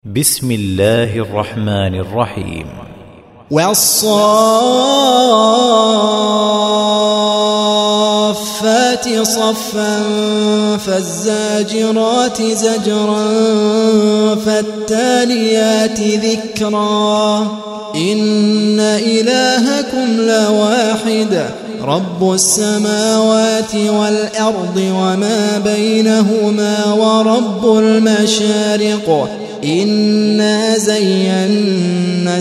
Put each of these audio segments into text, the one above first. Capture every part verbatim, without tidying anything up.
بسم الله الرحمن الرحيم. والصافات صفا فالزاجرات زجرا فالتاليات ذكرا إن إلهكم لواحد رب السماوات والأرض وما بينهما ورب المشارق إنا زينا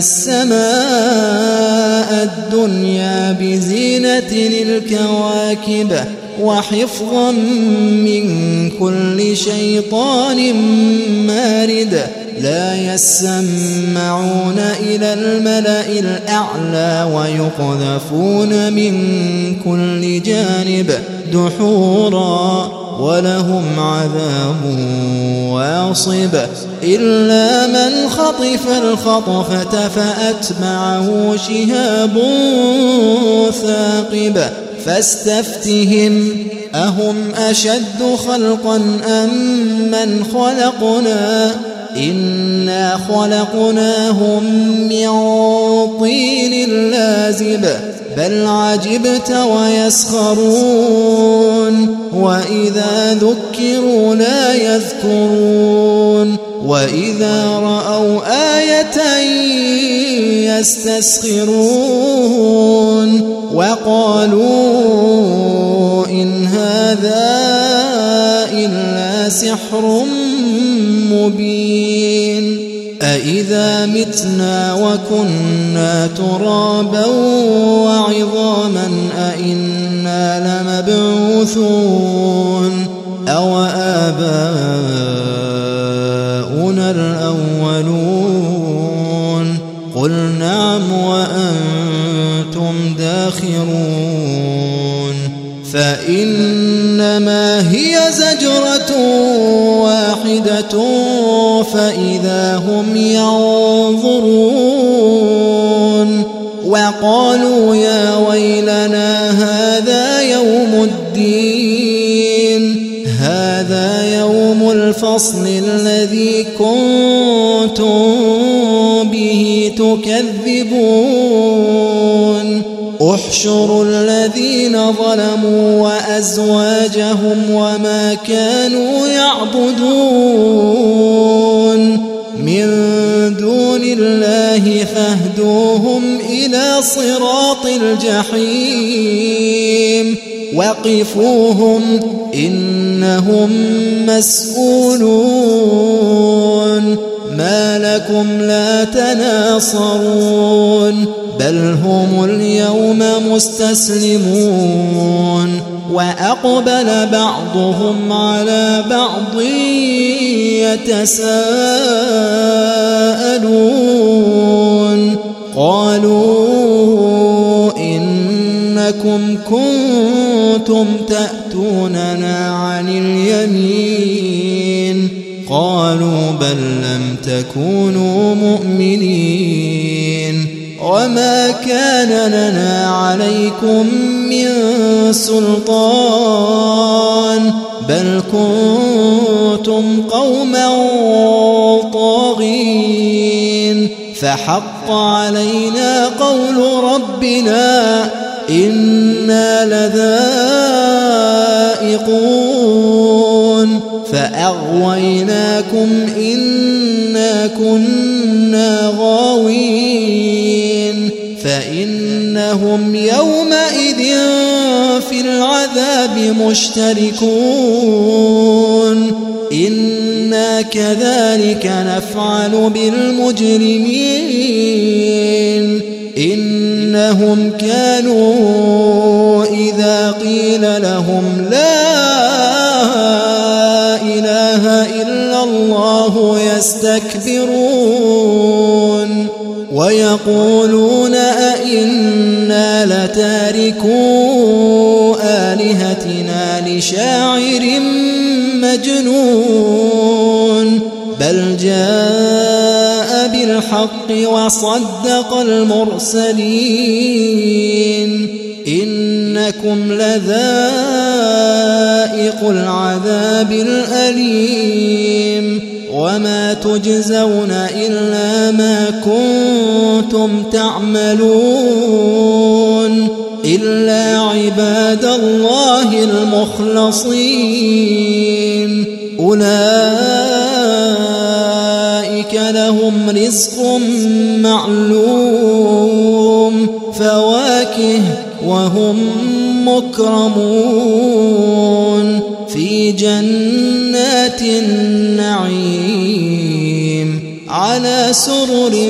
السماء الدنيا بزينة الكواكب وحفظا من كل شيطان مارد لا يسمعون إلى الملأ الأعلى ويقذفون من كل جانب دحورا ولهم عذاب واصب إلا من خطف الخطفة فأتبعه شهاب ثاقب فاستفتهم أهم أشد خلقا أم من خلقنا إنا خلقناهم من طين لازب بل عجبت ويسخرون وإذا ذكروا لا يذكرون وإذا رأوا آية يستسخرون وقالوا إن هذا إلا سحر مبين أإذا متنا وكنا ترابا وعظاما أإنا لمبعوثون أو آباؤنا الأولون قل نعم وأنتم داخرون فإنما هي زجرة واحدة فإذا هم ينظرون وقالوا يا ويلنا هذا يوم الدين هذا يوم الفصل الذي كنتم به تكذبون احشروا الذين ظلموا وأزواجهم وما كانوا يعبدون من دون الله فاهدوهم إلى صراط الجحيم وقفوهم إنهم مسؤولون ما لكم لا تناصرون بل هم اليوم مستسلمون وأقبل بعضهم على بعض يتساءلون قالوا إنكم كنتم تأتوننا عن اليمين قالوا بل لم تكونوا مؤمنين وما كان لنا عليكم من سلطان بل كنتم قوما طاغين فحق علينا قول ربنا إنا لذائقون فأغويناكم إنا كنا غاوين فإنهم يومئذ في العذاب مشتركون إنا كذلك نفعل بالمجرمين إنهم كانوا إذا قيل لهم لا إله إلا الله يستكبرون ويقولون أئنا لتاركو آلهتنا لشاعر مجنون بل جاء بالحق وصدق المرسلين إنكم لذائق العذاب الأليم وما تجزون إلا ما كنتم تعملون إلا عباد الله المخلصين أولئك لهم رزق معلوم فواكه وهم مكرمون في جنات النعيم على سرر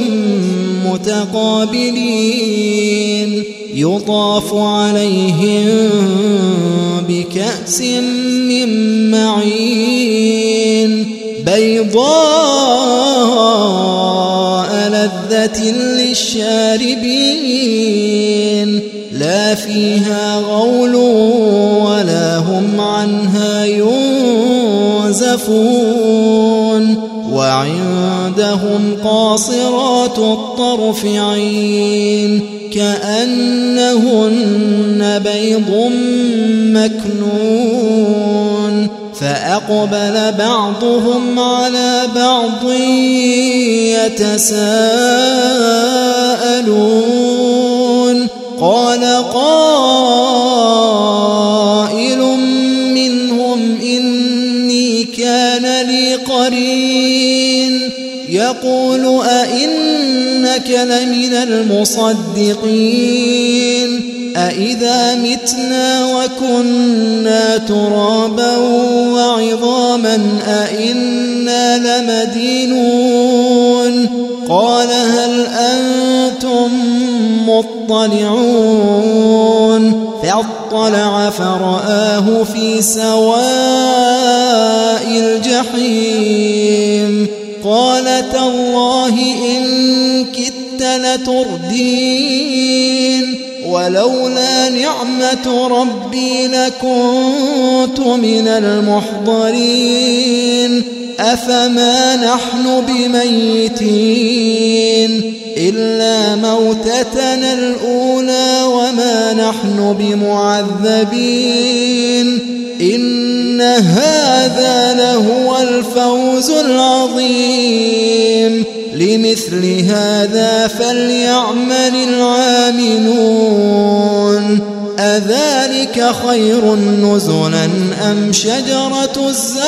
متقابلين يطاف عليهم بكأس من معين بيضاء لذة للشاربين لا فيها غول ولا هم عنها ينزفون وعندهم قاصرات الطرف عين كأنهن بيض مكنون فأقبل بعضهم على بعض يتساءلون قال قائل منهم إني كان لي قرين يقول أئنك لمن المصدقين أئذا متنا وكنا ترابا وعظاما أئنا لمدينون قال هل أنتم مطلعون فاطلع فرآه في سواء الجحيم قال تالله إن كدت لتردين ولولا نعمة ربي لكنت من المحضرين أفما نحن بميتين إلا موتتنا الأولى وما نحن بمعذبين إن هذا لهو الفوز العظيم لمثل هذا فليعمل العاملون أذلك خير نزلا أم شجرة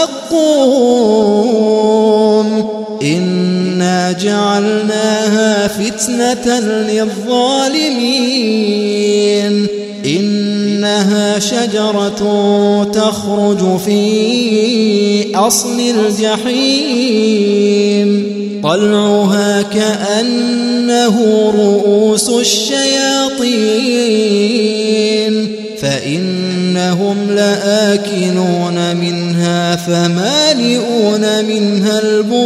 الزقوم إنا جعلناها فتنة للظالمين إنها شجرة تخرج في أصل الجحيم طلعها كأنه رؤوس الشياطين فإنهم لآكلون منها فمالئون منها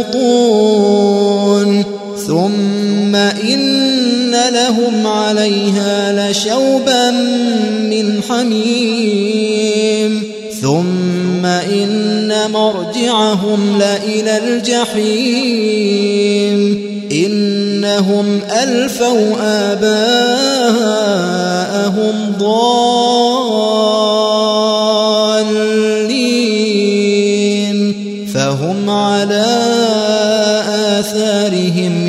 البطون ثم إن لهم عليها لشوبا من حميم ثم إن مرجعهم لإلى الجحيم إنهم ألفوا آباءهم ضالين فهم على آثارهم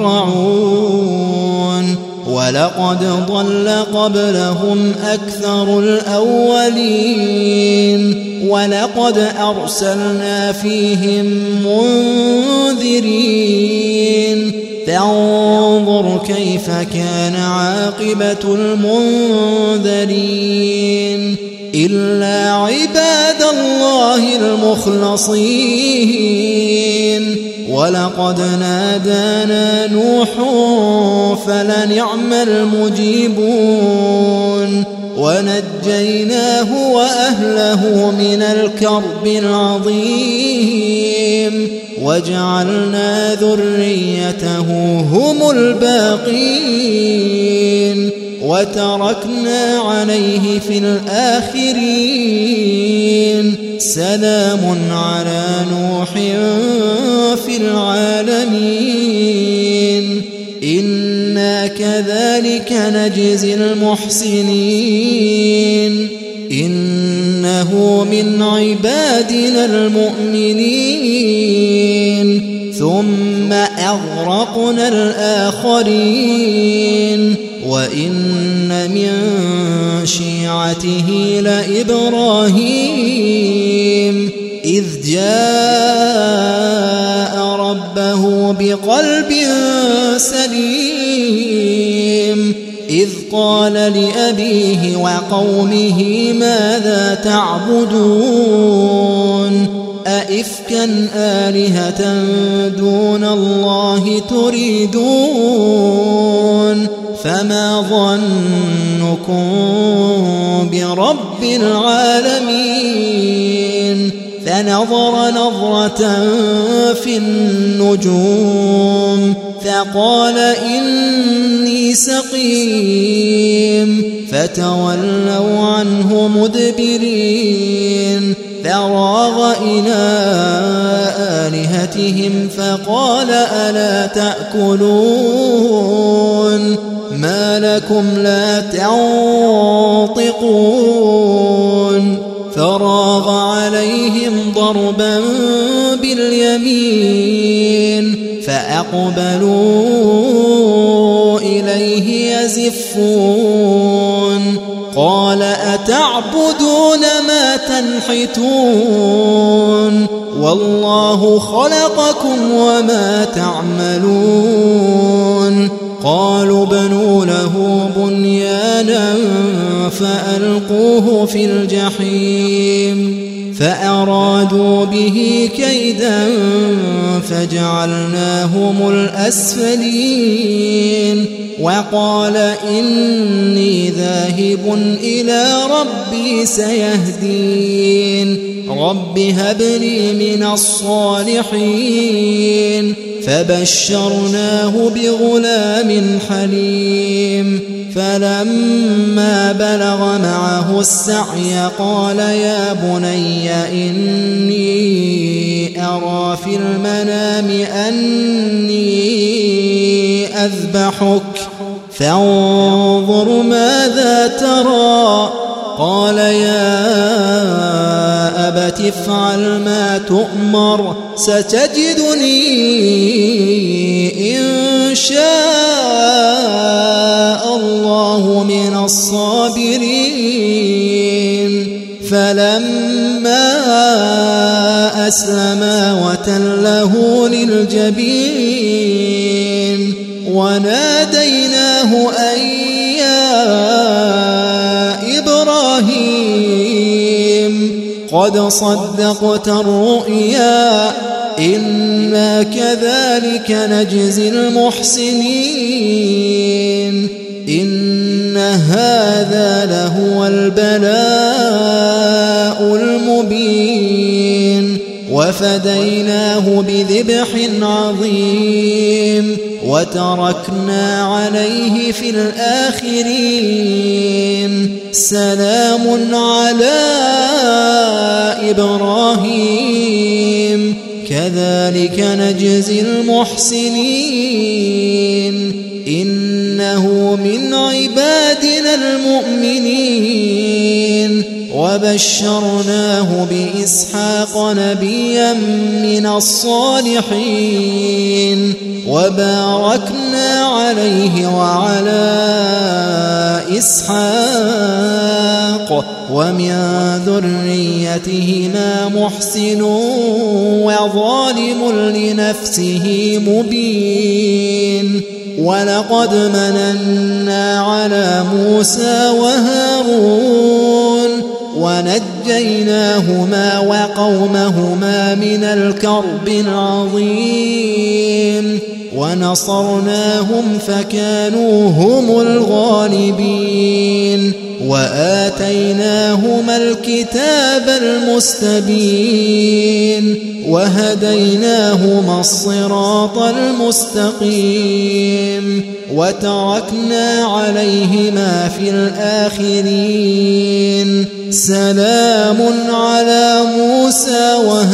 يهرعون ولقد ضل قبلهم أكثر الأولين ولقد أرسلنا فيهم منذرين فانظر كيف كان عاقبة المنذرين إلا عباد الله المخلصين ولقد نادانا نوح فلنعم المجيبون ونجيناه وأهله من الكرب العظيم وجعلنا ذريته هم الباقين وتركنا عليه في الآخرين سلام على نوح في العالمين إنا كذلك نجزي المحسنين إنه من عبادنا المؤمنين ثم أغرقنا الآخرين وإن من شيعته لإبراهيم إذ جاء ربه بقلب سليم إذ قال لأبيه وقومه ماذا تعبدون أئفكا آلهة دون الله تريدون فما ظنكم برب العالمين فنظر نظرة في النجوم فقال إني سقيم فتولوا عنه مدبرين فراغ إلى آلهتهم فقال ألا تأكلون ما لكم لا تنطقون فراغ عليهم ضربا باليمين فأقبلوا إليه يزفون قال أتعبدون ما تنحتون والله خلقكم وما تعملون قالوا بنوا له بنيانا فألقوه في الجحيم فأرادوا به كيدا فجعلناهم الأسفلين وقال إني ذاهب إلى ربي سيهدين رب هب لي من الصالحين فبشرناه بغلام حليم فلما بلغ معه السعي قال يا بني إني أرى في المنام أني أذبحك فانظر ماذا ترى قال يا أبت افعل ما تؤمر ستجدني إن شاء الله من الصابرين فلما أسلما وتله للجبين وناديناه أن يا إبراهيم قد صدقت الرؤيا إنا كذلك نجزي المحسنين إن هذا لهو البلاء المبين وفديناه بذبح عظيم وتركنا عليه في الآخرين سلام على إبراهيم كذلك نجزي المحسنين إنه من عبادنا المؤمنين وبشرناه بإسحاق نبيا من الصالحين وباركنا عليه وعلى إسحاق ومن ذريتهما محسن وظالم لنفسه مبين ولقد مننا على موسى وهارون ونجيناهما وقومهما من الكرب العظيم ونصرناهم فكانوا هم الغالبين وآتيناهما الكتاب المستبين وهديناهما الصراط المستقيم وتركنا عليهما في الآخرين سلام على موسى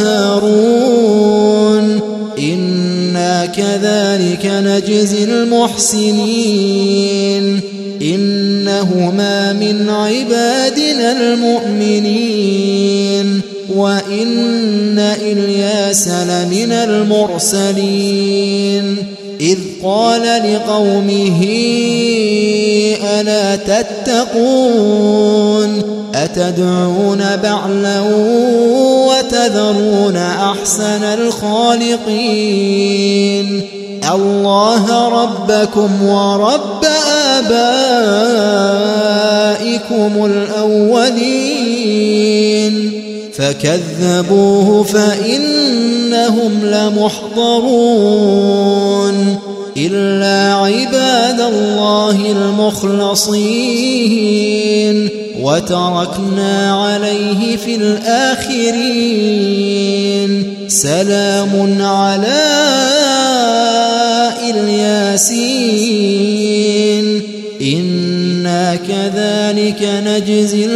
وهارون إنا كذلك نجزي المحسنين إنهما من عبادنا المؤمنين وإن إلياس لمن المرسلين إذ قال لقومه ألا تتقون أتدعون بعلا وتذرون أحسن الخالقين الله ربكم ورب آبائكم الأولين فكذبوه فإنهم لمحضرون إلا عباد الله المخلصين وتركنا عليه في الآخرين سلام على الياسين إنا كذلك نجزي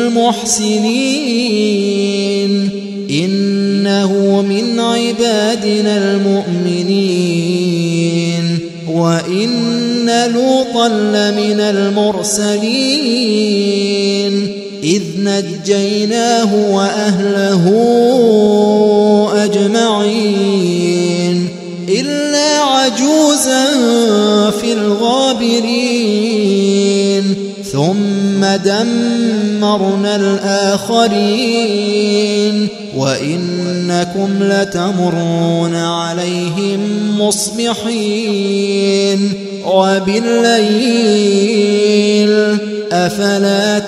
المحسنين إنه من عبادنا المؤمنين وإن لوطا لمن المرسلين إذ نجيناه وأهله أجمعين إلا عجوزا في الغابرين ثم دمرنا الآخرين وإنكم لتمرون عليهم مصبحين وبالليل أفلا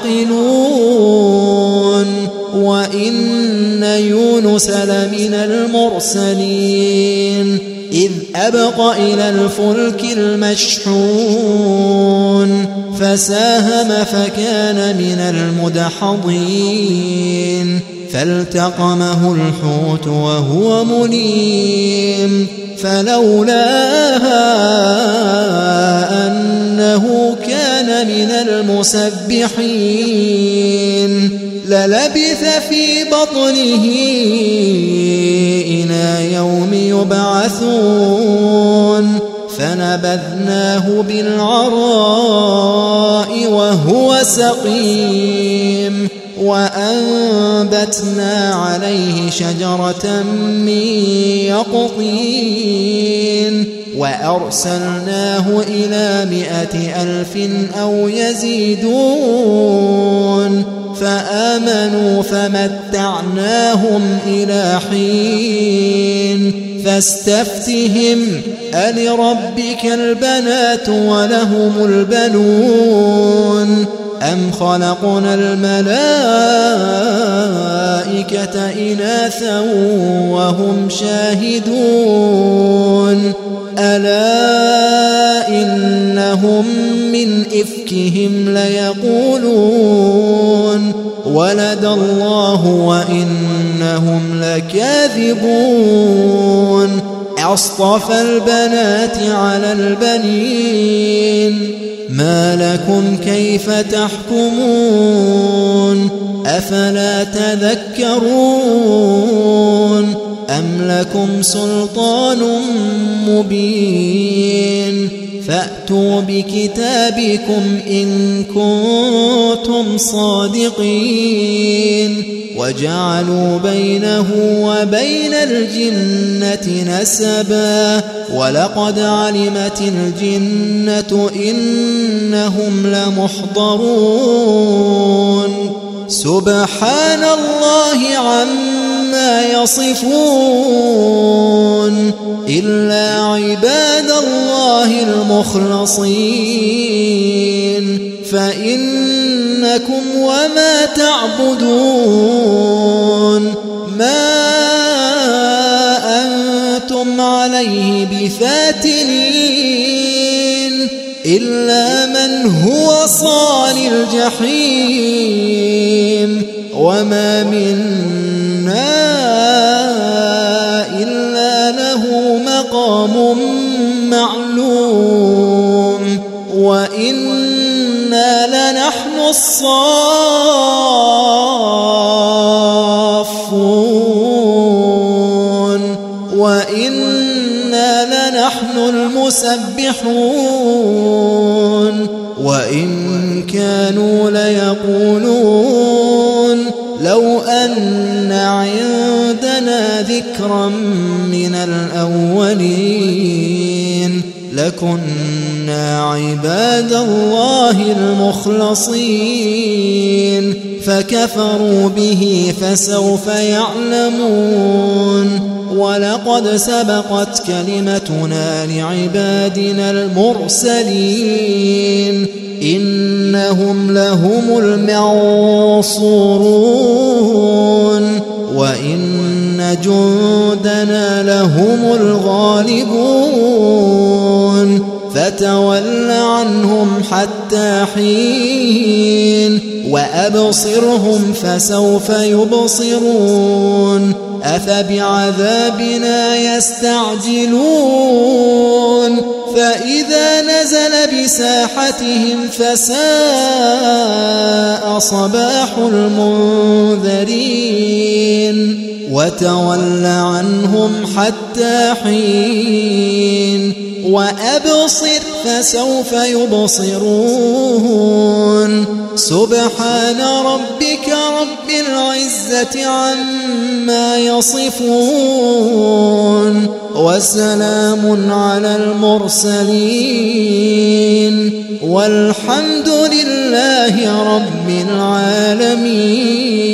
تعقلون وإن يونس لمن المرسلين إذ أبق إلى الفلك المشحون فساهم فكان من المدحضين فالتقمه الحوت وهو مليم فلولا أنه كان من المسبحين للبث في بطنه إلى يوم يبعثون فنبذناه بالعراء وهو سقيم وأنبتنا عليه شجرة من يقطين وأرسلناه إلى مائة ألف أو يزيدون فآمنوا فمتعناهم إلى حين فاستفتهم ألربك البنات ولهم البنون أم خلقنا الملائكة إناثا وهم شاهدون ألا إنهم من إفكهم ليقولون ولد الله وإنهم لكاذبون أصطفى البنات على البنين ما لكم كيف تحكمون أفلا تذكرون أم لكم سلطان مبين فأتوا بكتابكم إن كنتم صادقين وجعلوا بينه وبين الجنة نسبا ولقد علمت الجنة إنهم لمحضرون سبحان الله عما يصفون إلا عباد الله المخلصين فإنكم وما تعبدون ما أنتم عليه بفاتنين إلا من هو صال الجحيم وما منا إلا له مقام معلوم وإنا لنحن الصافون وإنا لنحن المسبحون وإن كانوا ليقولون لو أن عندنا ذكرا من الأولين لكنا عباد الله المخلصين فكفروا به فسوف يعلمون ولقد سبقت كلمتنا لعبادنا المرسلين إنهم لهم المنصورون وإن جندنا لهم الغالبون فتول عنهم حتى حين وأبصرهم فسوف يبصرون أفبعذابنا يستعجلون فإذا نزل بساحتهم فساء صباح المنذرين وتول عنهم حتى حين وأبصر فسوف يبصرون سبحان ربك رب العزة عما يصفون وسلام على المرسلين والحمد لله رب العالمين.